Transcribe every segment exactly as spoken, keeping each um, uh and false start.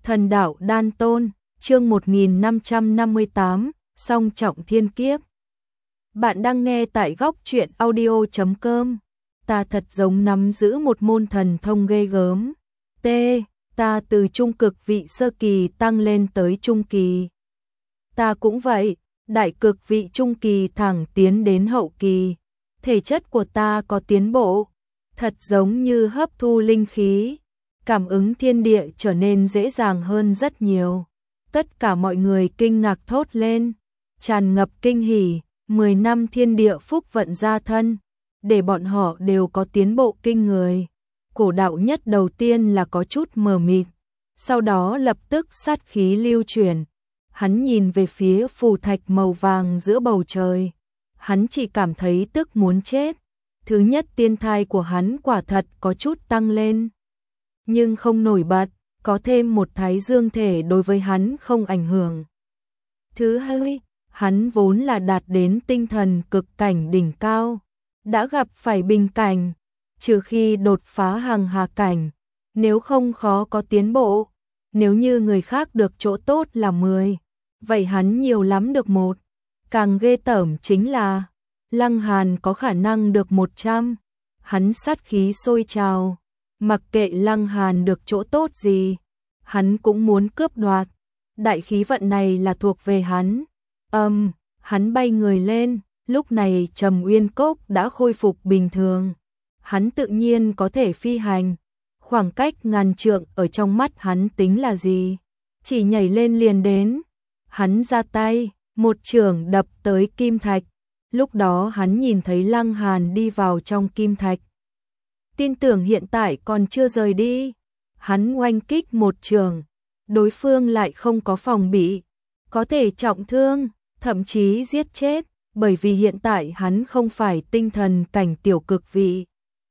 Thần đạo đan tôn, chương một nghìn năm trăm năm mươi tám, song trọng thiên kiếp. Bạn đang nghe tại góc truyện audio chấm com. Ta thật giống nắm giữ một môn thần thông ghê gớm. T. Ta từ trung cực vị sơ kỳ tăng lên tới trung kỳ. Ta cũng vậy, đại cực vị trung kỳ thẳng tiến đến hậu kỳ. Thể chất của ta có tiến bộ, thật giống như hấp thu linh khí. Cảm ứng thiên địa trở nên dễ dàng hơn rất nhiều. Tất cả mọi người kinh ngạc thốt lên, tràn ngập kinh hỉ, mười năm thiên địa phúc vận gia thân, để bọn họ đều có tiến bộ kinh người. Cổ đạo nhất đầu tiên là có chút mờ mịt, sau đó lập tức sát khí lưu chuyển. Hắn nhìn về phía phù thạch màu vàng giữa bầu trời, hắn chỉ cảm thấy tức muốn chết. Thứ nhất tiên thai của hắn quả thật có chút tăng lên, nhưng không nổi bật, có thêm một thái dương thể đối với hắn không ảnh hưởng. Thứ hai, hắn vốn là đạt đến tinh thần cực cảnh đỉnh cao, đã gặp phải bình cảnh, trừ khi đột phá hằng hà cảnh, nếu không khó có tiến bộ. Nếu như người khác được chỗ tốt là mười, vậy hắn nhiều lắm được một. Càng ghê tởm chính là Lăng Hàn có khả năng được một trăm. Hắn sát khí sôi trào, mặc kệ Lăng Hàn được chỗ tốt gì, hắn cũng muốn cướp đoạt. Đại khí vận này là thuộc về hắn. Âm, um, hắn bay người lên, lúc này Trầm Uyên Cốc đã khôi phục bình thường. Hắn tự nhiên có thể phi hành. Khoảng cách ngàn trượng ở trong mắt hắn tính là gì? Chỉ nhảy lên liền đến. Hắn ra tay, một chưởng đập tới kim thạch. Lúc đó hắn nhìn thấy Lăng Hàn đi vào trong kim thạch. Tin tưởng hiện tại còn chưa rời đi. Hắn oanh kích một trường, đối phương lại không có phòng bị, có thể trọng thương, thậm chí giết chết, bởi vì hiện tại hắn không phải tinh thần cảnh tiểu cực vị,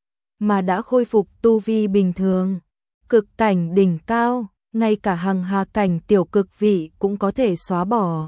mà đã khôi phục tu vi bình thường, cực cảnh đỉnh cao, ngay cả hằng hà cảnh tiểu cực vị cũng có thể xóa bỏ.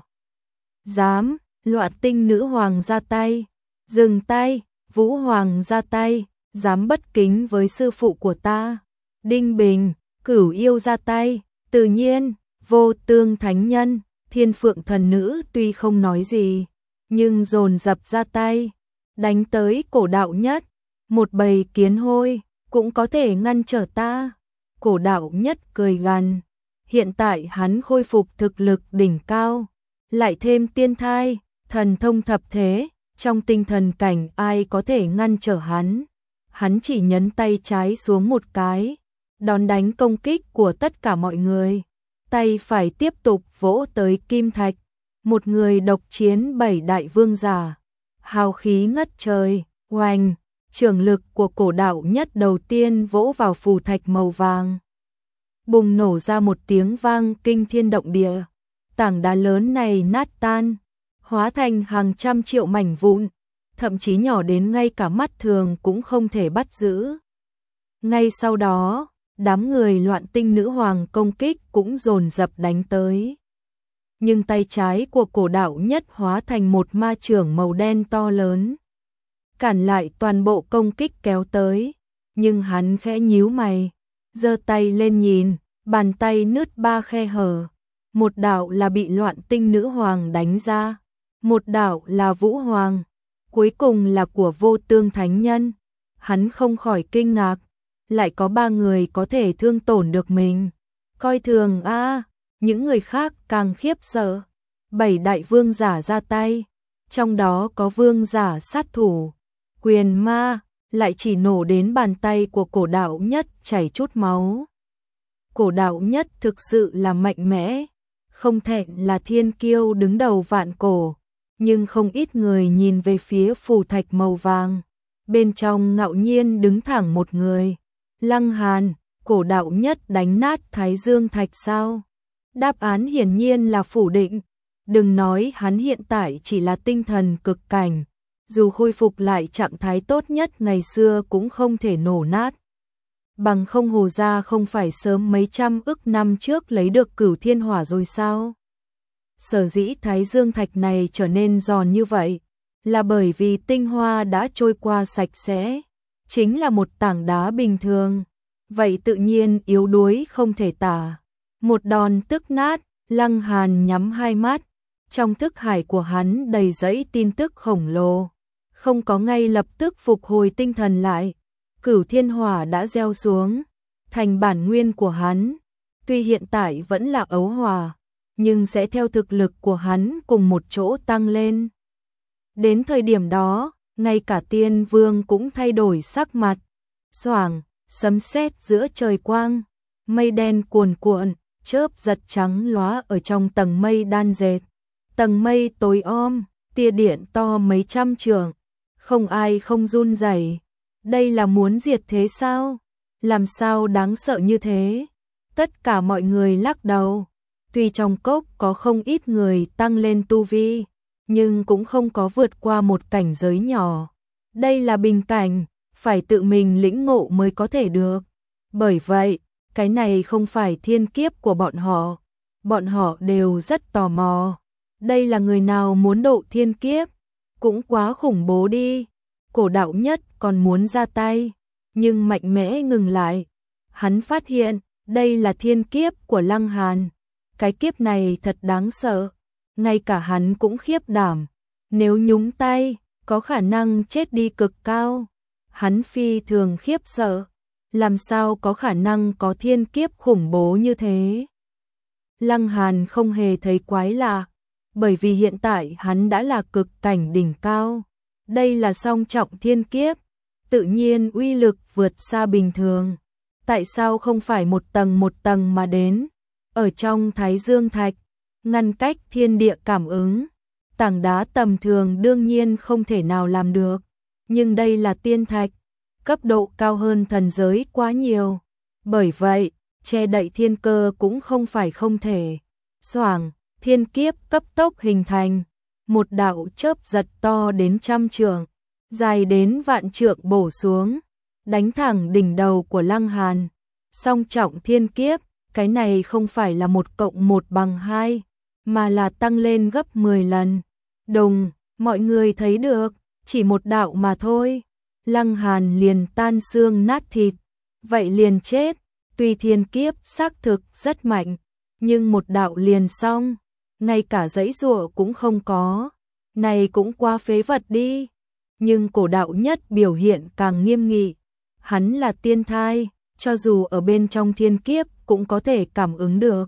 Dám, Loạn Tinh nữ hoàng ra tay, dừng tay, Vũ hoàng ra tay, dám bất kính với sư phụ của ta. Đinh Bình, Cửu yêu ra tay, tự nhiên, Vô Tương thánh nhân, Thiên Phượng thần nữ tuy không nói gì, nhưng dồn dập ra tay, đánh tới Cổ đạo nhất. Một bầy kiến hôi cũng có thể ngăn trở ta. Cổ đạo nhất cười gằn, hiện tại hắn khôi phục thực lực đỉnh cao, lại thêm tiên thai, thần thông thập thế, trong tinh thần cảnh ai có thể ngăn trở hắn. Hắn chỉ nhấn tay trái xuống một cái, đón đánh công kích của tất cả mọi người. Tay phải tiếp tục vỗ tới kim thạch, một người độc chiến bảy đại vương giả, hào khí ngất trời. Oanh, trường lực của cổ đạo nhất đầu tiên vỗ vào phù thạch màu vàng, bùng nổ ra một tiếng vang kinh thiên động địa. Tảng đá lớn này nát tan, hóa thành hàng trăm triệu mảnh vụn, thậm chí nhỏ đến ngay cả mắt thường cũng không thể bắt giữ. Ngay sau đó, đám người Loạn Tinh nữ hoàng công kích cũng dồn dập đánh tới. Nhưng tay trái của cổ đạo nhất hóa thành một ma chưởng màu đen to lớn, cản lại toàn bộ công kích kéo tới. Nhưng hắn khẽ nhíu mày, giơ tay lên nhìn, bàn tay nứt ba khe hở. Một đạo là bị Loạn Tinh nữ hoàng đánh ra, một đạo là Vũ hoàng, cuối cùng là của Vô Tương thánh nhân. Hắn không khỏi kinh ngạc, lại có ba người có thể thương tổn được mình. Coi thường a, à, những người khác càng khiếp sợ. Bảy đại vương giả ra tay, trong đó có vương giả sát thủ, quyền ma, lại chỉ nổ đến bàn tay của cổ đạo nhất chảy chút máu. Cổ đạo nhất thực sự là mạnh mẽ, không thẹn là thiên kiêu đứng đầu vạn cổ. Nhưng không ít người nhìn về phía phù thạch màu vàng, bên trong ngạo nhiên đứng thẳng một người. Lăng Hàn, cổ đạo nhất đánh nát thái dương thạch sao? Đáp án hiển nhiên là phủ định. Đừng nói hắn hiện tại chỉ là tinh thần cực cảnh, dù khôi phục lại trạng thái tốt nhất ngày xưa cũng không thể nổ nát. Bằng không Hồ gia không phải sớm mấy trăm ức năm trước lấy được Cửu Thiên Hỏa rồi sao? Sở dĩ thái dương thạch này trở nên giòn như vậy, là bởi vì tinh hoa đã trôi qua sạch sẽ, chính là một tảng đá bình thường, vậy tự nhiên yếu đuối không thể tả. Một đòn tức nát, Lăng Hàn nhắm hai mắt, trong thức hải của hắn đầy dẫy tin tức khổng lồ, không có ngay lập tức phục hồi tinh thần lại. Cửu thiên hỏa đã gieo xuống, thành bản nguyên của hắn, tuy hiện tại vẫn là ấu hỏa, nhưng sẽ theo thực lực của hắn cùng một chỗ tăng lên. Đến thời điểm đó, ngay cả tiên vương cũng thay đổi sắc mặt, xoảng, sấm sét giữa trời quang, mây đen cuồn cuộn, chớp giật trắng lóa ở trong tầng mây đan dệt. Tầng mây tối om, tia điện to mấy trăm trượng, không ai không run rẩy. Đây là muốn diệt thế sao? Làm sao đáng sợ như thế? Tất cả mọi người lắc đầu. Tuy trong cốc có không ít người tăng lên tu vi, nhưng cũng không có vượt qua một cảnh giới nhỏ. Đây là bình cảnh, phải tự mình lĩnh ngộ mới có thể được. Bởi vậy, cái này không phải thiên kiếp của bọn họ. Bọn họ đều rất tò mò. Đây là người nào muốn độ thiên kiếp? Cũng quá khủng bố đi. Cổ đạo nhất còn muốn ra tay, nhưng mạnh mẽ ngừng lại. Hắn phát hiện, đây là thiên kiếp của Lăng Hàn. Cái kiếp này thật đáng sợ. Ngay cả hắn cũng khiếp đảm. Nếu nhúng tay, có khả năng chết đi cực cao. Hắn phi thường khiếp sợ. Làm sao có khả năng có thiên kiếp khủng bố như thế? Lăng Hàn không hề thấy quái lạ, bởi vì hiện tại hắn đã là cực cảnh đỉnh cao. Đây là song trọng thiên kiếp, tự nhiên uy lực vượt xa bình thường. Tại sao không phải một tầng một tầng mà đến? Ở trong Thái Dương Thạch, ngăn cách thiên địa cảm ứng, tảng đá tầm thường đương nhiên không thể nào làm được. Nhưng đây là tiên thạch, cấp độ cao hơn thần giới quá nhiều. Bởi vậy, che đậy thiên cơ cũng không phải không thể. Xoảng, thiên kiếp cấp tốc hình thành. Một đạo chớp giật to đến trăm trượng, dài đến vạn trượng bổ xuống, đánh thẳng đỉnh đầu của Lăng Hàn. Song trọng thiên kiếp, cái này không phải là một cộng một bằng hai, mà là tăng lên gấp mười lần. Đùng, mọi người thấy được, chỉ một đạo mà thôi. Lăng Hàn liền tan xương nát thịt, vậy liền chết. Tuy thiên kiếp xác thực rất mạnh, nhưng một đạo liền xong, ngay cả dãy dụa cũng không có. Này cũng quá phế vật đi. Nhưng cổ đạo nhất biểu hiện càng nghiêm nghị. Hắn là tiên thai, cho dù ở bên trong thiên kiếp cũng có thể cảm ứng được.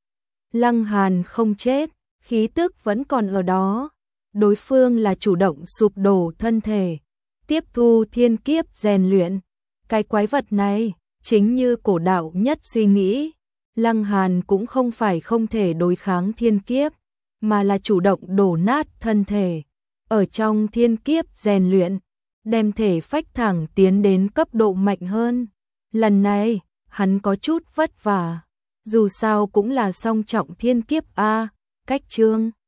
Lăng Hàn không chết, khí tức vẫn còn ở đó. Đối phương là chủ động sụp đổ thân thể, tiếp thu thiên kiếp rèn luyện. Cái quái vật này, chính như cổ đạo nhất suy nghĩ, Lăng Hàn cũng không phải không thể đối kháng thiên kiếp, mà là chủ động đổ nát thân thể. Ở trong thiên kiếp rèn luyện, đem thể phách thẳng tiến đến cấp độ mạnh hơn. Lần này, hắn có chút vất vả. Dù sao cũng là song trọng thiên kiếp a, cách chương.